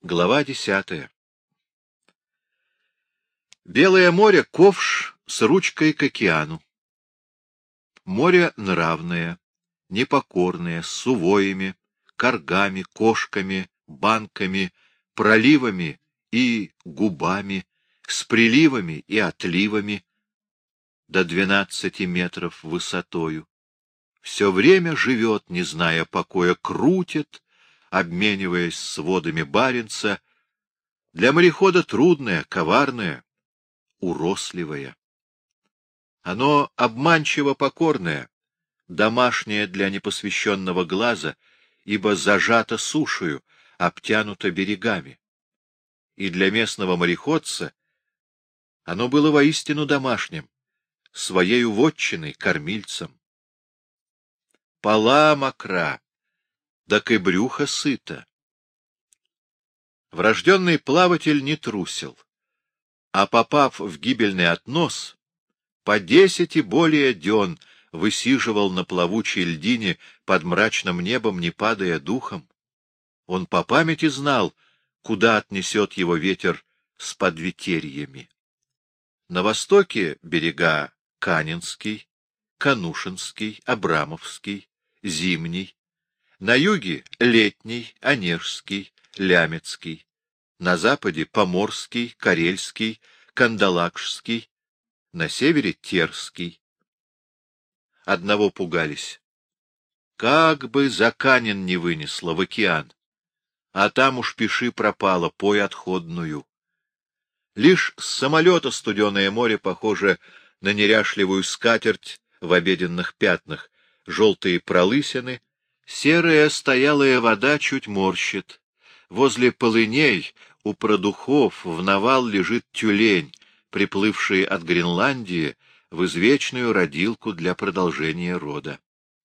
Глава 10. Белое море — ковш с ручкой к океану. Море нравное, непокорное, с сувоями, коргами, кошками, банками, проливами и губами, с приливами и отливами до 12 метров высотою. Все время живет, не зная покоя, крутит, обмениваясь с водами Баренца, для морехода трудное, коварное, уросливое. Оно обманчиво покорное, домашнее для непосвященного глаза, ибо зажато сушею, обтянуто берегами. И для местного мореходца оно было воистину домашним, своею вотчиной, кормильцем. Пола мокра, так и брюхо сыто. Врожденный плаватель не трусил, а попав в гибельный относ, по 10 и более дён высиживал на плавучей льдине под мрачным небом, не падая духом. Он по памяти знал, куда отнесет его ветер с подветерьями. На востоке берега Канинский, Канушинский, Абрамовский, Зимний, на юге — Летний, Онежский, Лямецкий, на западе — Поморский, Карельский, Кандалакшский, на севере — Терский. Одного пугались. Как бы за Канин не вынесло в океан, а там уж пиши пропало, пой отходную. Лишь с самолета студеное море похоже на неряшливую скатерть в обеденных пятнах, желтые пролысины, серая стоялая вода чуть морщит. Возле полыней у продухов в навал лежит тюлень, приплывший от Гренландии в извечную родилку для продолжения рода.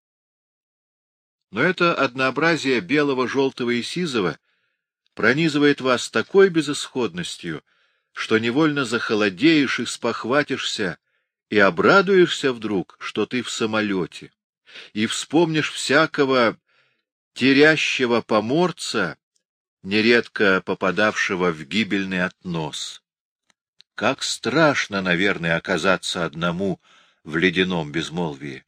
Но это однообразие белого, желтого и сизого пронизывает вас такой безысходностью, что невольно захолодеешь и спохватишься, и обрадуешься вдруг, что ты в самолете, и вспомнишь всякого терящего поморца, нередко попадавшего в гибельный относ. Как страшно, наверное, оказаться одному в ледяном безмолвии.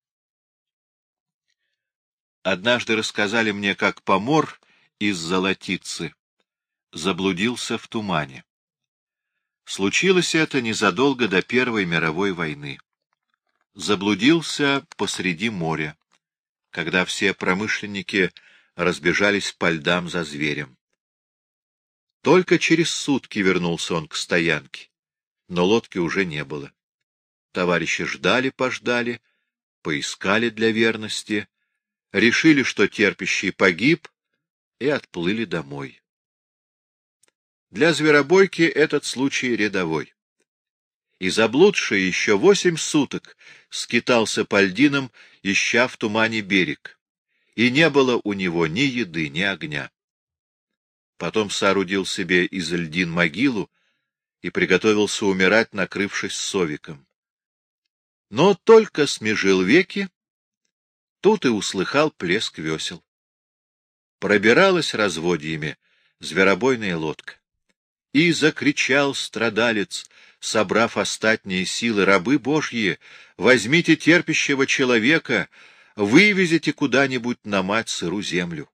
Однажды рассказали мне, как помор из Золотицы заблудился в тумане. Случилось это незадолго до Первой мировой войны. Заблудился посреди моря, когда все промышленники разбежались по льдам за зверем. Только через сутки вернулся он к стоянке, но лодки уже не было. Товарищи ждали-пождали, поискали для верности, решили, что терпящий погиб, и отплыли домой. Для зверобойки этот случай рядовой. И заблудший еще 8 суток скитался по льдинам, ища в тумане берег, и не было у него ни еды, ни огня. Потом соорудил себе из льдин могилу и приготовился умирать, накрывшись совиком. Но только смежил веки, тут и услыхал плеск весел. Пробиралась разводьями зверобойная лодка. И закричал страдалец, собрав остатние силы: рабы Божьи, возьмите терпящего человека, вывезите куда-нибудь на мать сыру землю.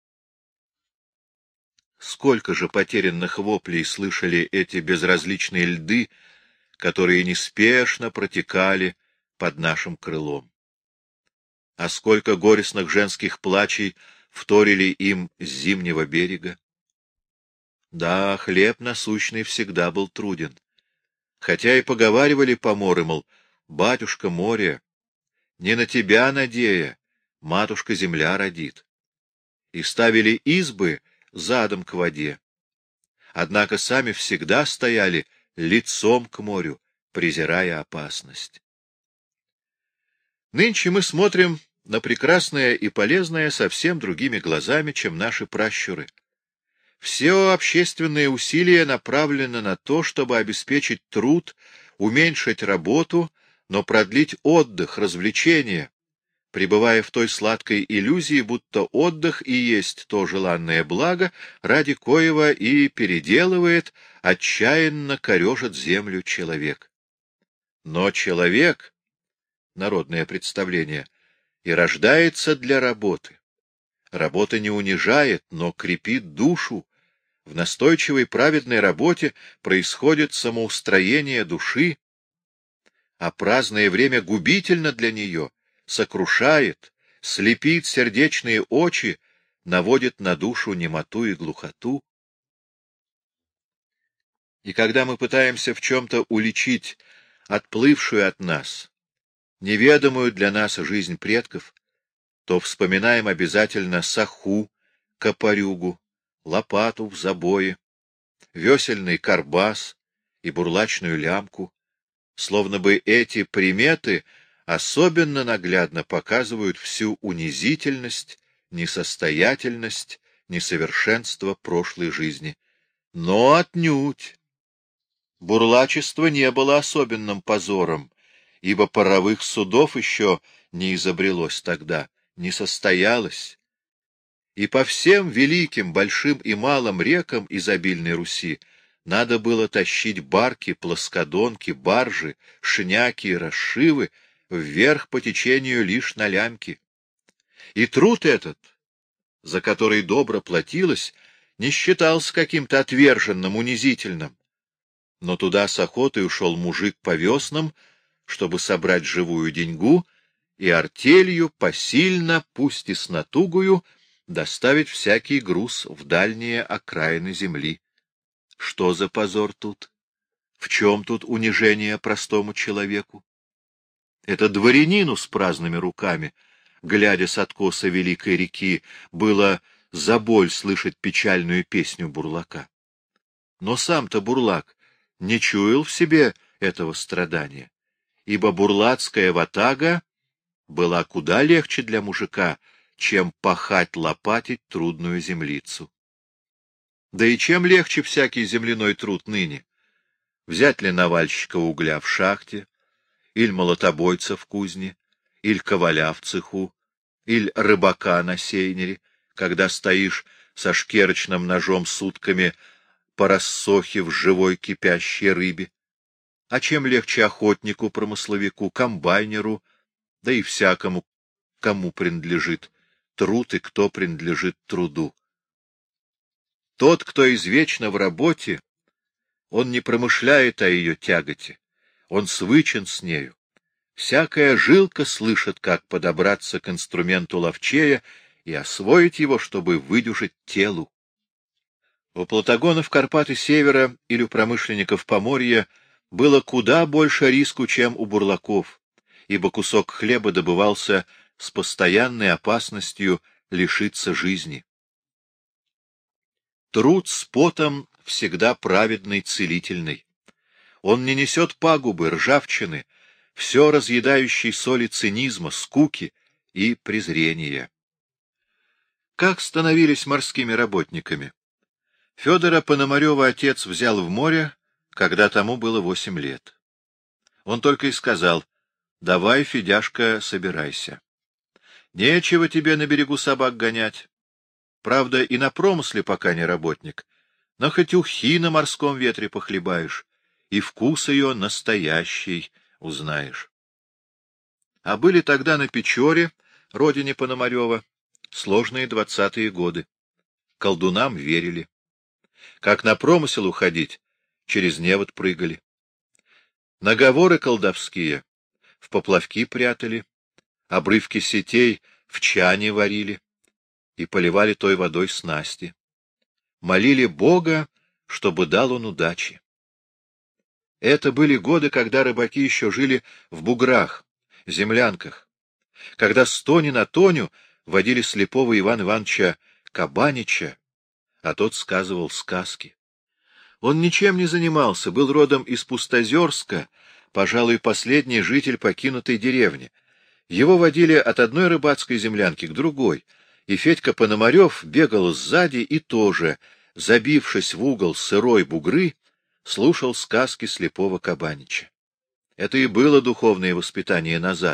Сколько же потерянных воплей слышали эти безразличные льды, которые неспешно протекали под нашим крылом. А сколько горестных женских плачей вторили им с зимнего берега. Да, хлеб насущный всегда был труден. Хотя и поговаривали поморы, мол, батюшка море, не на тебя надея, матушка-земля родит. И ставили избы задом к воде. Однако сами всегда стояли лицом к морю, презирая опасность. Нынче мы смотрим на прекрасное и полезное совсем другими глазами, чем наши пращуры. Все общественные усилия направлены на то, чтобы обеспечить труд, уменьшить работу, но продлить отдых, развлечения, пребывая в той сладкой иллюзии, будто отдых и есть то желанное благо, ради коего и переделывает, отчаянно корежит землю человек. Но человек, народное представление, и рождается для работы. Работа не унижает, но крепит душу. В настойчивой праведной работе происходит самоустроение души, а праздное время губительно для нее, сокрушает, слепит сердечные очи, наводит на душу немоту и глухоту. И когда мы пытаемся в чем-то уличить отплывшую от нас, неведомую для нас жизнь предков, то вспоминаем обязательно саху, копорюгу, лопату в забое, весельный карбас и бурлачную лямку, словно бы эти приметы особенно наглядно показывают всю унизительность, несостоятельность, несовершенство прошлой жизни. Но отнюдь! Бурлачество не было особенным позором, ибо паровых судов еще не изобрелось тогда, не состоялось. И по всем великим, большим и малым рекам изобильной Руси надо было тащить барки, плоскодонки, баржи, шняки и расшивы вверх по течению лишь на лямки. И труд этот, за который добро платилось, не считался каким-то отверженным, унизительным. Но туда с охотой ушел мужик по веснам, чтобы собрать живую деньгу, и артелью посильно, пусть и с натугою, доставить всякий груз в дальние окраины земли. Что за позор тут? В чем тут унижение простому человеку? Это дворянину с праздными руками, глядя с откоса великой реки, было за боль слышать печальную песню бурлака. Но сам-то бурлак не чуял в себе этого страдания, ибо бурлацкая ватага была куда легче для мужика, чем пахать-лопатить трудную землицу. Да и чем легче всякий земляной труд ныне? Взять ли навальщика угля в шахте, или молотобойца в кузне, или коваля в цеху, или рыбака на сейнере, когда стоишь со шкерочным ножом сутками по рассохе в живой кипящей рыбе? А чем легче охотнику, промысловику, комбайнеру, да и всякому, кому принадлежит труд и кто принадлежит труду? Тот, кто извечно в работе, он не промышляет о ее тяготе, он свычен с нею. Всякая жилка слышит, как подобраться к инструменту ловчея и освоить его, чтобы выдюжить телу. У плотогонов Карпаты Севера или у промышленников Поморья было куда больше риску, чем у бурлаков, ибо кусок хлеба добывался с постоянной опасностью лишиться жизни. Труд с потом всегда праведный, целительный. Он не несет пагубы, ржавчины, все разъедающей соли цинизма, скуки и презрения. Как становились морскими работниками? Федора Пономарева отец взял в море, когда тому было 8 лет. Он только и сказал: «Давай, Федяшка, собирайся. Нечего тебе на берегу собак гонять. Правда, и на промысле пока не работник, но хоть ухи на морском ветре похлебаешь, и вкус ее настоящий узнаешь». А были тогда на Печоре, родине Пономарева, сложные 20-е годы. Колдунам верили. Как на промысел уходить, через невод прыгали. Наговоры колдовские в поплавки прятали, обрывки сетей в чане варили и поливали той водой снасти. Молили Бога, чтобы дал он удачи. Это были годы, когда рыбаки еще жили в буграх, землянках, когда с тони на тоню водили слепого Ивана Ивановича Кабанича, а тот сказывал сказки. Он ничем не занимался, был родом из Пустозерска, пожалуй, последний житель покинутой деревни. Его водили от одной рыбацкой землянки к другой, и Федька Пономарев бегал сзади и тоже, забившись в угол сырой бугры, слушал сказки слепого Кабанича. Это и было духовное воспитание назад,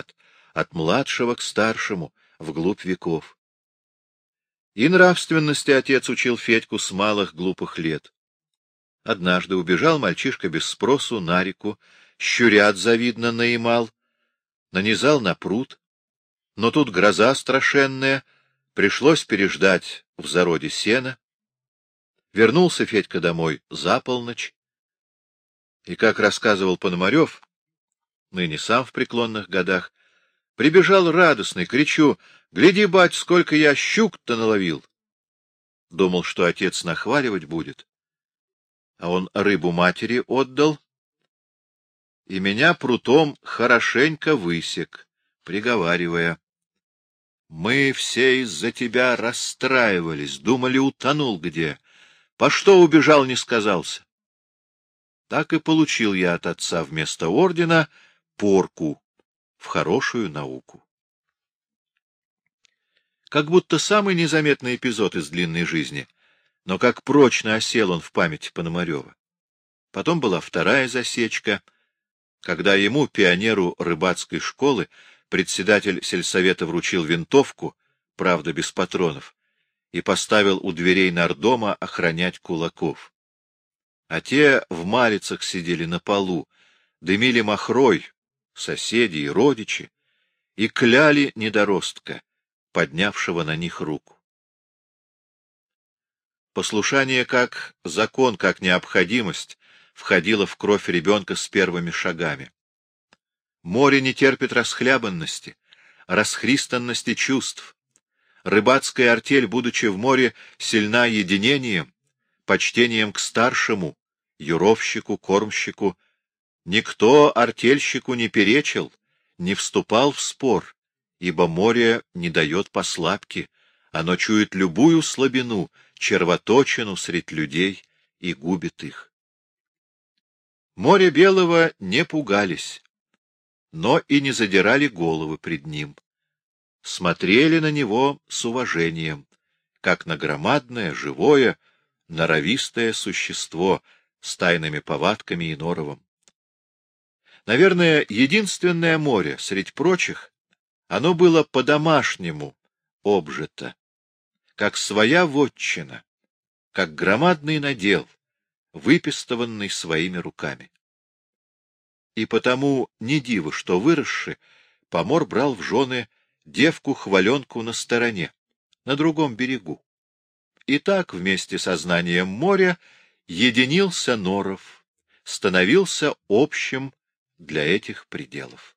от младшего к старшему, вглубь веков. И нравственности отец учил Федьку с малых глупых лет. Однажды убежал мальчишка без спросу на реку, щурят завидно наимал, нанизал на пруд, но тут гроза страшенная, пришлось переждать в зароде сена. Вернулся Федька домой за полночь, и, как рассказывал Пономарев, ныне сам в преклонных годах, прибежал радостный, кричу: «Гляди, бать, сколько я щук-то наловил!» Думал, что отец нахваливать будет, а он рыбу матери отдал, и меня прутом хорошенько высек, приговаривая: «Мы все из-за тебя расстраивались, думали, утонул где. По что убежал, не сказался?» Так и получил я от отца вместо ордена порку в хорошую науку. Как будто самый незаметный эпизод из длинной жизни, но как прочно осел он в памяти Пономарева. Потом была вторая засечка, когда ему, пионеру рыбацкой школы, председатель сельсовета вручил винтовку, правда без патронов, и поставил у дверей нардома охранять кулаков. А те в малицах сидели на полу, дымили махрой, соседи и родичи, и кляли недоростка, поднявшего на них руку. Послушание как закон, как необходимость входило в кровь ребенка с первыми шагами. Море не терпит расхлябанности, расхристанности чувств. Рыбацкая артель, будучи в море, сильна единением, почтением к старшему, юровщику, кормщику. Никто артельщику не перечил, не вступал в спор, ибо море не дает послабки, оно чует любую слабину, червоточину средь людей и губит их. Море белого не пугались, но и не задирали головы пред ним. Смотрели на него с уважением, как на громадное, живое, норовистое существо с тайными повадками и норовом. Наверное, единственное море средь прочих, оно было по-домашнему обжито, как своя вотчина, как громадный надел, выпистованный своими руками. И потому не диво, что выросши, помор брал в жены девку-хваленку на стороне, на другом берегу. И так вместе со знанием моря единился норов, становился общим для этих пределов.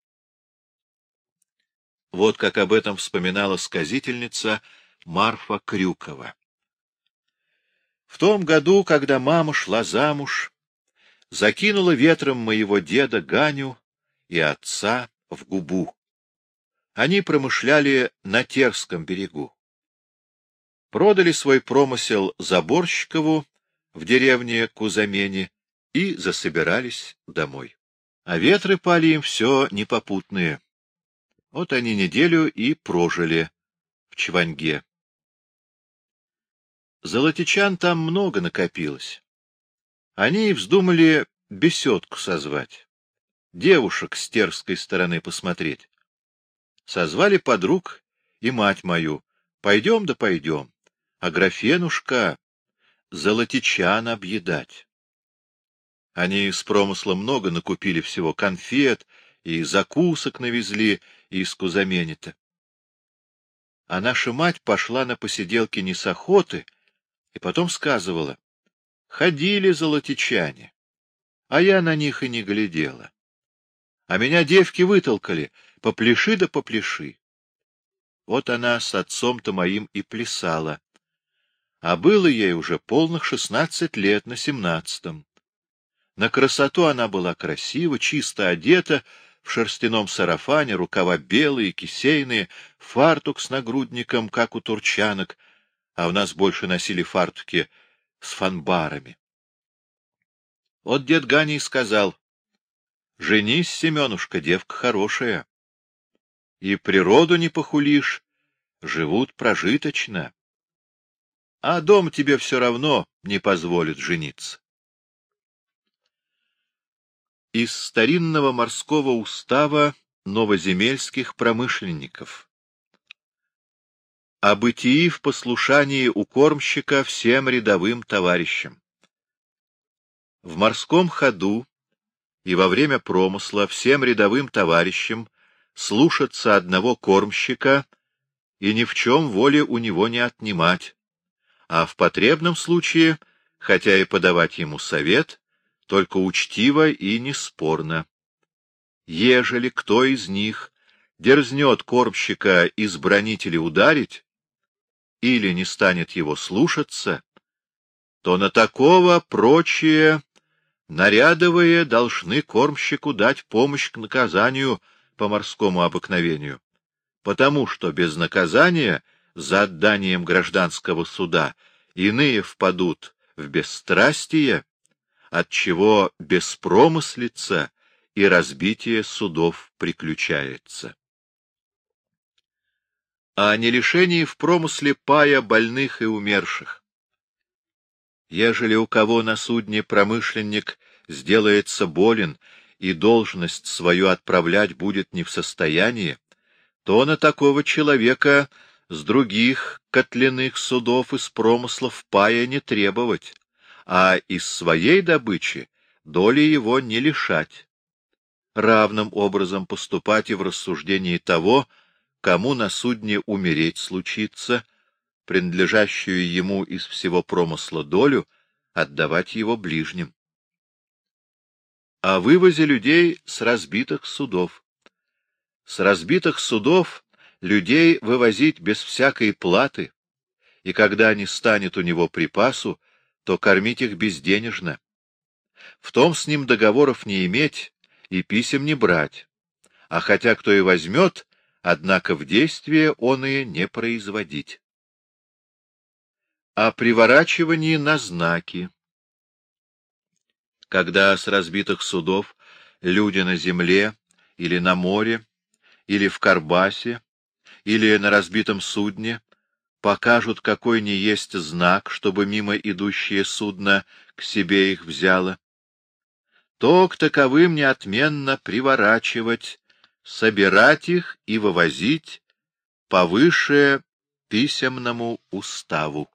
Вот как об этом вспоминала сказительница Марфа Крюкова. В том году, когда мама шла замуж, закинула ветром моего деда Ганю и отца в губу. Они промышляли на Терском берегу. Продали свой промысел Заборщикову в деревне Кузамени и засобирались домой. А ветры пали им все непопутные. Вот они неделю и прожили в Чваньге. Золотичан там много накопилось. Они и вздумали беседку созвать, девушек с терской стороны посмотреть. Созвали подруг и мать мою. Пойдем да пойдем, а графенушка золотичан объедать. Они с промысла много накупили всего, конфет и закусок навезли из Кузамени-то. А наша мать пошла на посиделки не с охоты, и потом сказывала: ходили золотичане, а я на них и не глядела. А меня девки вытолкали: попляши да попляши. Вот она с отцом-то моим и плясала. А было ей уже полных 16 лет, на 17-м. На красоту она была красива, чисто одета, в шерстяном сарафане, рукава белые, кисейные, фартук с нагрудником, как у турчанок, а у нас больше носили фартуки с фанбарами. Вот дед Ганий сказал: женись, Семенушка, девка хорошая. И природу не похулишь, живут прожиточно. А дом тебе все равно не позволит жениться. Из старинного морского устава новоземельских промышленников. О бытии в послушании у кормщика всем рядовым товарищам. В морском ходу и во время промысла всем рядовым товарищам слушаться одного кормщика и ни в чем воли у него не отнимать, а в потребном случае, хотя и подавать ему совет, только учтиво и неспорно. Ежели кто из них дерзнет кормщика избранить или ударить, или не станет его слушаться, то на такого прочие нарядовые должны кормщику дать помощь к наказанию по морскому обыкновению, потому что без наказания за отданием гражданского суда иные впадут в бесстрастие, отчего беспромыслица и разбитие судов приключается. О нелишении в промысле пая больных и умерших. Ежели у кого на судне промышленник сделается болен и должность свою отправлять будет не в состоянии, то на такого человека с других котляных судов из промыслов пая не требовать, а из своей добычи доли его не лишать. Равным образом поступать и в рассуждении того, кому на судне умереть случится, принадлежащую ему из всего промысла долю, отдавать его ближним. О вывозе людей с разбитых судов. С разбитых судов людей вывозить без всякой платы, и когда не станет у него припасу, то кормить их безденежно. В том с ним договоров не иметь и писем не брать, а хотя кто и возьмет, однако в действие он и не производить. О приворачивании на знаки. Когда с разбитых судов люди на земле или на море, или в карбасе, или на разбитом судне покажут какой ни есть знак, чтобы мимо идущее судно к себе их взяло, то к таковым неотменно приворачивать, собирать их и вывозить повыше писемному уставу.